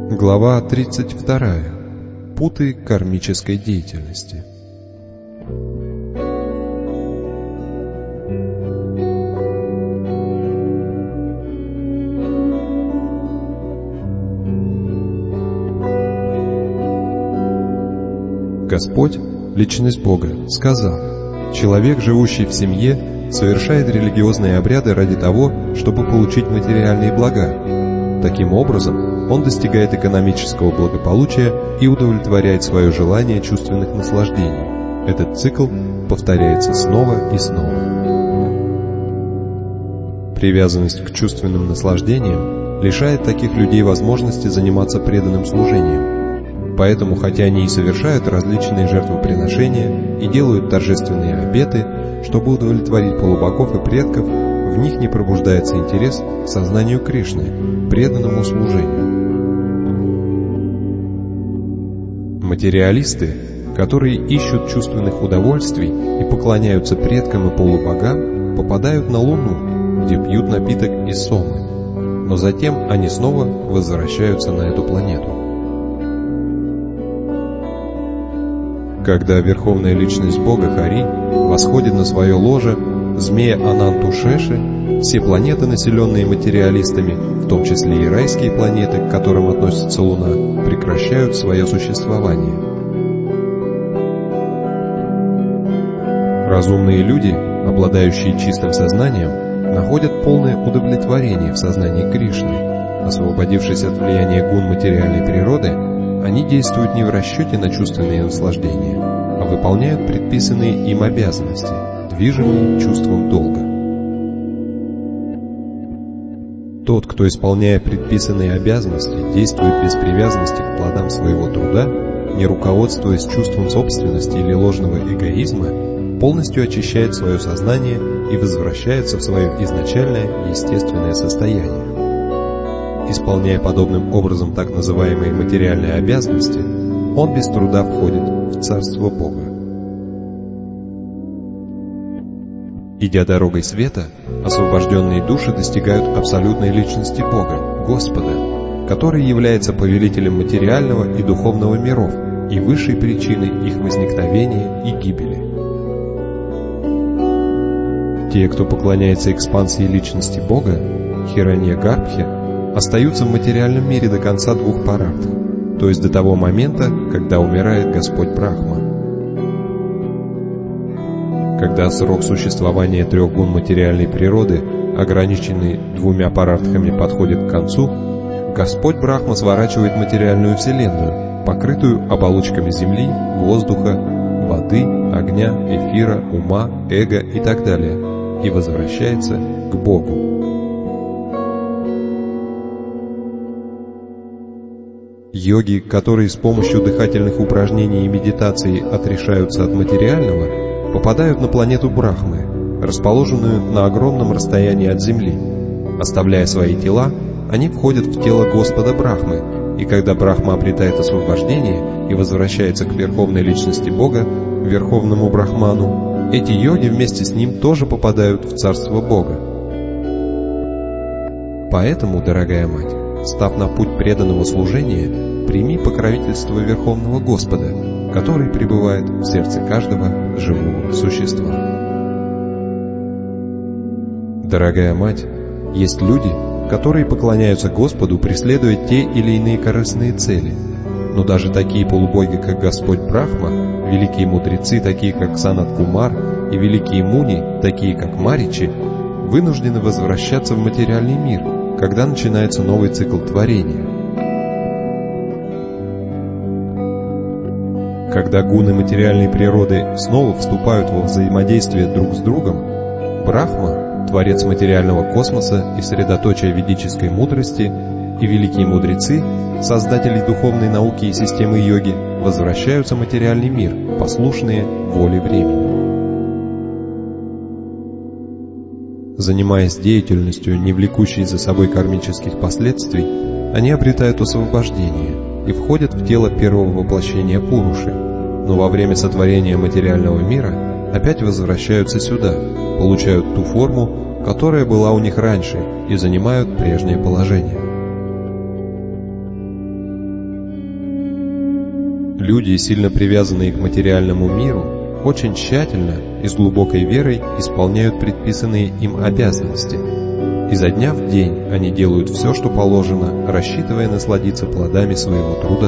Глава 32. Путы кармической деятельности. Господь, личность Бога, сказал: человек, живущий в семье, совершает религиозные обряды ради того, чтобы получить материальные блага. Таким образом, он достигает экономического благополучия и удовлетворяет свое желание чувственных наслаждений. Этот цикл повторяется снова и снова. Привязанность к чувственным наслаждениям лишает таких людей возможности заниматься преданным служением. Поэтому, хотя они и совершают различные жертвоприношения и делают торжественные обеты, чтобы удовлетворить полубогов и предков, в них не пробуждается интерес к сознанию Кришны, преданному служению. Материалисты, которые ищут чувственных удовольствий и поклоняются предкам и полубогам, попадают на Луну, где пьют напиток из сомы, но затем они снова возвращаются на эту планету. Когда Верховная Личность Бога Хари восходит на свое ложе, змея Ананту Шеши, все планеты, населенные материалистами, в том числе и райские планеты, к которым относится Луна, прекращают свое существование. Разумные люди, обладающие чистым сознанием, находят полное удовлетворение в сознании Кришны. Освободившись от влияния гун материальной природы, они действуют не в расчете на чувственные наслаждения, а выполняют предписанные им обязанности, движимые чувством долга. Тот, кто, исполняя предписанные обязанности, действует без привязанности к плодам своего труда, не руководствуясь чувством собственности или ложного эгоизма, полностью очищает свое сознание и возвращается в свое изначальное естественное состояние. Исполняя подобным образом так называемые материальные обязанности, он без труда входит в Царство Бога. Идя дорогой света, освобожденные души достигают абсолютной личности Бога, Господа, который является повелителем материального и духовного миров и высшей причиной их возникновения и гибели. Те, кто поклоняется экспансии личности Бога, Хиранья-Гарбхе, остаются в материальном мире до конца 2 парартх, то есть до того момента, когда умирает Господь Брахма. Когда срок существования 3 гун материальной природы, ограниченный 2 парартхами, подходит к концу, Господь Брахма сворачивает материальную вселенную, покрытую оболочками земли, воздуха, воды, огня, эфира, ума, эго и так далее, и возвращается к Богу. Йоги, которые с помощью дыхательных упражнений и медитации отрешаются от материального, попадают на планету Брахмы, расположенную на огромном расстоянии от Земли. Оставляя свои тела, они входят в тело Господа Брахмы, и когда Брахма обретает освобождение и возвращается к Верховной Личности Бога, Верховному Брахману, эти йоги вместе с ним тоже попадают в Царство Бога. Поэтому, дорогая мать, став на путь преданного служения, прими покровительство Верховного Господа, который пребывает в сердце каждого живого существа. Дорогая мать, есть люди, которые поклоняются Господу, преследуя те или иные корыстные цели. Но даже такие полубоги, как Господь Брахма, великие мудрецы, такие как Санат Кумар, и великие муни, такие как Маричи, вынуждены возвращаться в материальный мир, когда начинается новый цикл творения. Когда гуны материальной природы снова вступают во взаимодействие друг с другом, Брахма, творец материального космоса и средоточие ведической мудрости, и великие мудрецы, создатели духовной науки и системы йоги, возвращаются в материальный мир, послушные воле времени. Занимаясь деятельностью, не влекущей за собой кармических последствий, они обретают освобождение и входят в тело первого воплощения Пуруши, но во время сотворения материального мира опять возвращаются сюда, получают ту форму, которая была у них раньше, и занимают прежнее положение. Люди, сильно привязанные к материальному миру, очень тщательно и с глубокой верой исполняют предписанные им обязанности. Изо дня в день они делают все, что положено, рассчитывая насладиться плодами своего труда.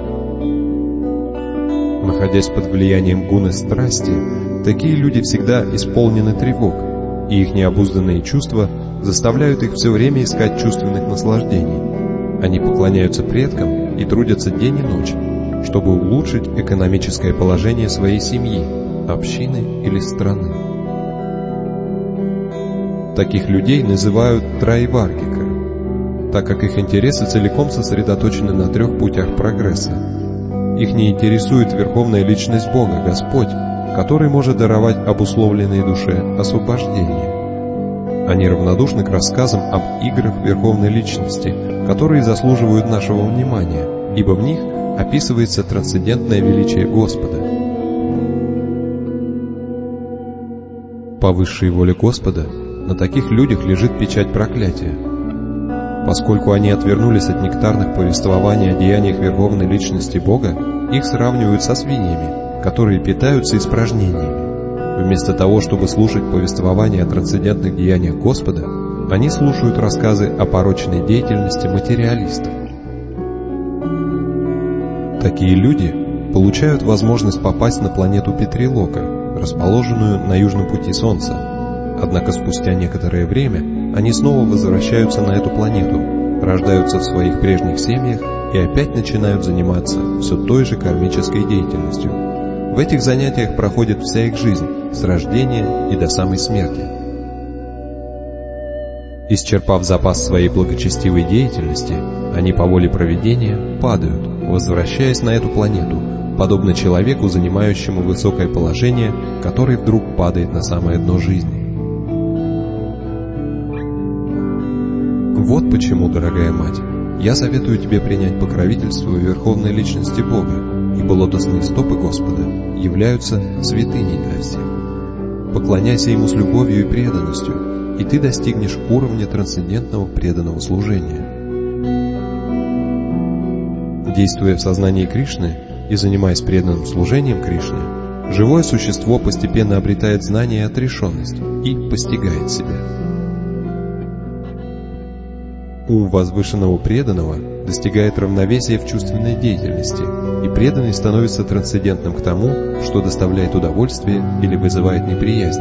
Находясь под влиянием гуны страсти, такие люди всегда исполнены тревог, и их необузданные чувства заставляют их все время искать чувственных наслаждений. Они поклоняются предкам и трудятся день и ночь, чтобы улучшить экономическое положение своей семьи, общины или страны. Таких людей называют трайваргика, так как их интересы целиком сосредоточены на 3 путях прогресса. Их не интересует верховная личность Бога, Господь, который может даровать обусловленной душе освобождение. Они равнодушны к рассказам об играх верховной личности, которые заслуживают нашего внимания, ибо в них описывается трансцендентное величие Господа. По высшей воле Господа на таких людях лежит печать проклятия. Поскольку они отвернулись от нектарных повествований о деяниях верховной личности Бога, их сравнивают со свиньями, которые питаются испражнениями. Вместо того, чтобы слушать повествования о трансцендентных деяниях Господа, они слушают рассказы о порочной деятельности материалистов. Такие люди получают возможность попасть на планету Петрилока, расположенную на южном пути Солнца. Однако спустя некоторое время они снова возвращаются на эту планету, рождаются в своих прежних семьях и опять начинают заниматься все той же кармической деятельностью. В этих занятиях проходит вся их жизнь, с рождения и до самой смерти. Исчерпав запас своей благочестивой деятельности, они по воле провидения падают, возвращаясь на эту планету, подобно человеку, занимающему высокое положение, который вдруг падает на самое дно жизни. Вот почему, дорогая мать, я советую тебе принять покровительство Верховной Личности Бога, ибо лотосные стопы Господа являются святыней для всех. Поклоняйся Ему с любовью и преданностью, и ты достигнешь уровня трансцендентного преданного служения. Действуя в сознании Кришны и занимаясь преданным служением Кришне, живое существо постепенно обретает знание и отрешенность и постигает себя. Ум возвышенного преданного достигает равновесия в чувственной деятельности, и преданный становится трансцендентным к тому, что доставляет удовольствие или вызывает неприязнь.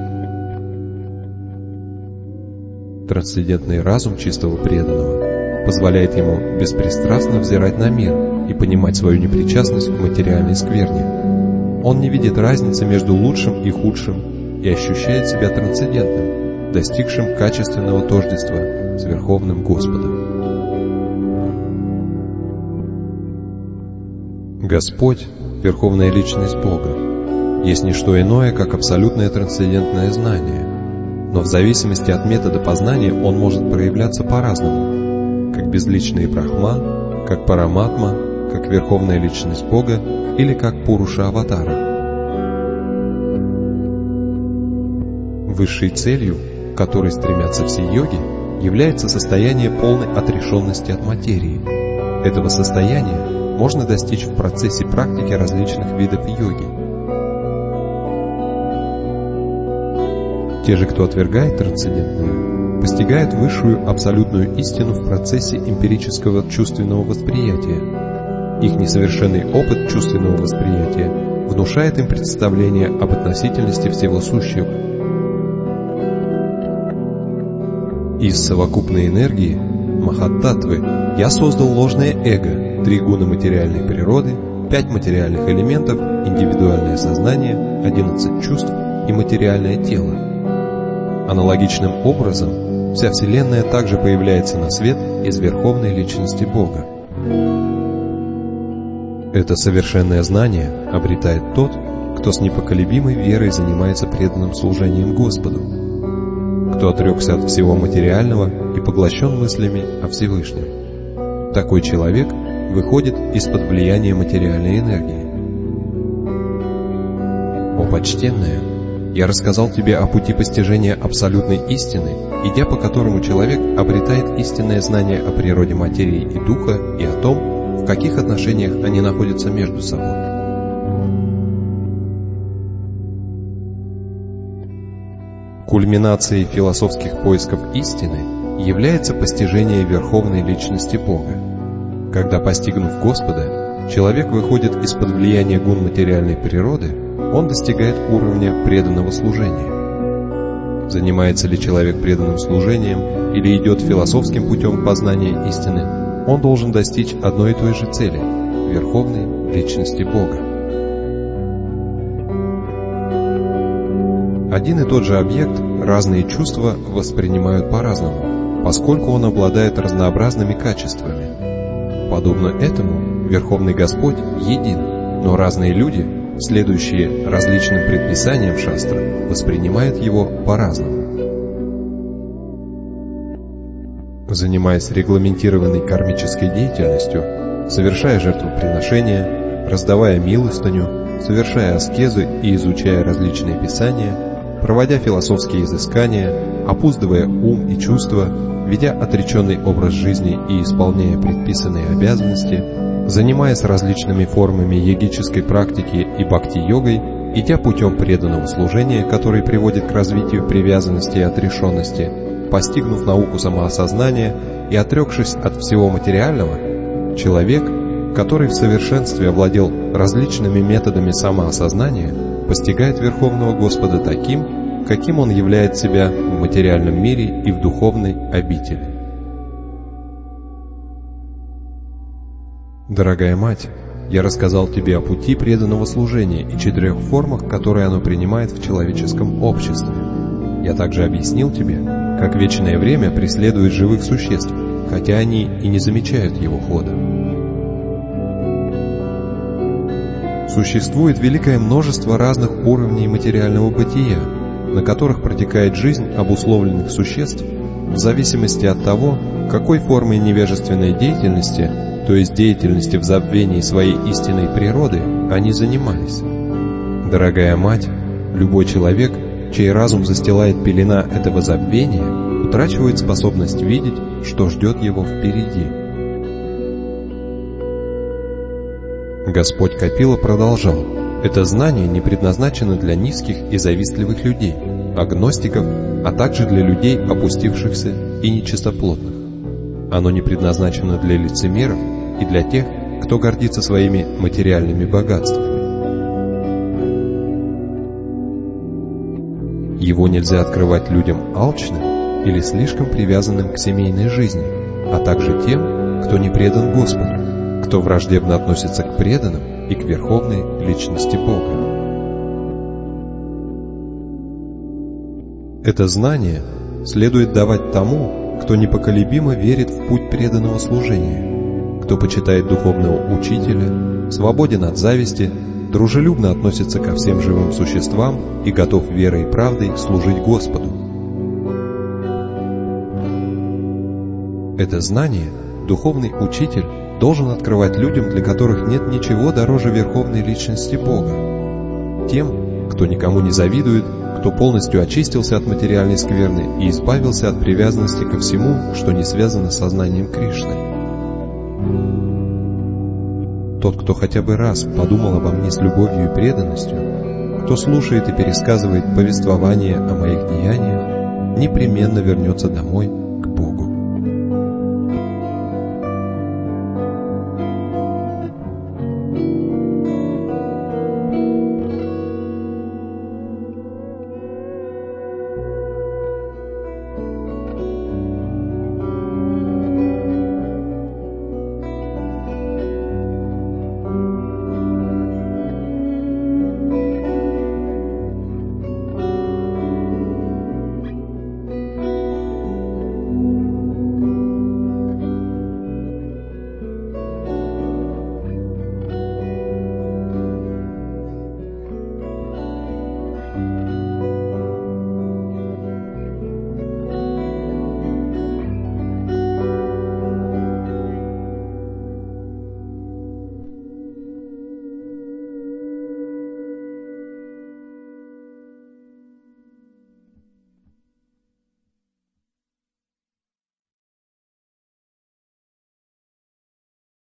Трансцендентный разум чистого преданного позволяет ему беспристрастно взирать на мир и понимать свою непричастность к материальной скверне. Он не видит разницы между лучшим и худшим и ощущает себя трансцендентным, достигшим качественного тождества с Верховным Господом. Господь, Верховная Личность Бога, есть не что иное, как абсолютное трансцендентное знание, но в зависимости от метода познания он может проявляться по-разному, как безличный Брахман, как Параматма, как Верховная Личность Бога или как Пуруша Аватара. Высшей целью, к которой стремятся все йоги, является состояние полной отрешенности от материи. Этого состояния можно достичь в процессе практики различных видов йоги. Те же, кто отвергает трансцендентное, постигают высшую абсолютную истину в процессе эмпирического чувственного восприятия. Их несовершенный опыт чувственного восприятия внушает им представление об относительности всего сущего. Из совокупной энергии Махаттатвы я создал ложное эго, 3 гуна материальной природы, 5 материальных элементов, индивидуальное сознание, 11 чувств и материальное тело. Аналогичным образом, вся Вселенная также появляется на свет из Верховной Личности Бога. Это совершенное знание обретает тот, кто с непоколебимой верой занимается преданным служением Господу, кто отрекся от всего материального и поглощен мыслями о Всевышнем. Такой человек выходит из-под влияния материальной энергии. О почтенная, я рассказал тебе о пути постижения абсолютной истины, идя по которому человек обретает истинное знание о природе материи и духа и о том, в каких отношениях они находятся между собой. Кульминацией философских поисков истины является постижение верховной личности Бога. Когда, постигнув Господа, человек выходит из-под влияния гун материальной природы, он достигает уровня преданного служения. Занимается ли человек преданным служением или идет философским путем познания истины, он должен достичь одной и той же цели – верховной личности Бога. Один и тот же объект разные чувства воспринимают по-разному, поскольку он обладает разнообразными качествами. Подобно этому, Верховный Господь един, но разные люди, следующие различным предписаниям шастра, воспринимают его по-разному. Занимаясь регламентированной кармической деятельностью, совершая жертвоприношения, раздавая милостыню, совершая аскезы и изучая различные писания, проводя философские изыскания, опуздывая ум и чувства, ведя отреченный образ жизни и исполняя предписанные обязанности, занимаясь различными формами йогической практики и бхакти-йогой, идя путем преданного служения, который приводит к развитию привязанности и отрешенности, постигнув науку самоосознания и отрекшись от всего материального, человек, который в совершенстве овладел различными методами самоосознания, постигает Верховного Господа таким, каким Он являет себя в материальном мире и в духовной обители. Дорогая Мать, я рассказал тебе о пути преданного служения и 4 формах, которые оно принимает в человеческом обществе. Я также объяснил тебе, как вечное время преследует живых существ, хотя они и не замечают его хода. Существует великое множество разных уровней материального бытия, на которых протекает жизнь обусловленных существ в зависимости от того, какой формой невежественной деятельности, то есть деятельности в забвении своей истинной природы, они занимались. Дорогая Мать, любой человек, чей разум застилает пелена этого забвения, утрачивает способность видеть, что ждет его впереди. Господь Капила продолжал: это знание не предназначено для низких и завистливых людей, агностиков, а также для людей, опустившихся и нечистоплотных. Оно не предназначено для лицемеров и для тех, кто гордится своими материальными богатствами. Его нельзя открывать людям алчным или слишком привязанным к семейной жизни, а также тем, кто не предан Господу, кто враждебно относится к преданным и к верховной личности Бога. Это знание следует давать тому, кто непоколебимо верит в путь преданного служения, кто почитает духовного учителя, свободен от зависти, дружелюбно относится ко всем живым существам и готов верой и правдой служить Господу. Это знание духовный учитель должен открывать людям, для которых нет ничего дороже верховной личности Бога, тем, кто никому не завидует, кто полностью очистился от материальной скверны и избавился от привязанности ко всему, что не связано с сознанием Кришны. Тот, кто хотя бы раз подумал обо мне с любовью и преданностью, кто слушает и пересказывает повествование о моих деяниях, непременно вернется домой к Богу.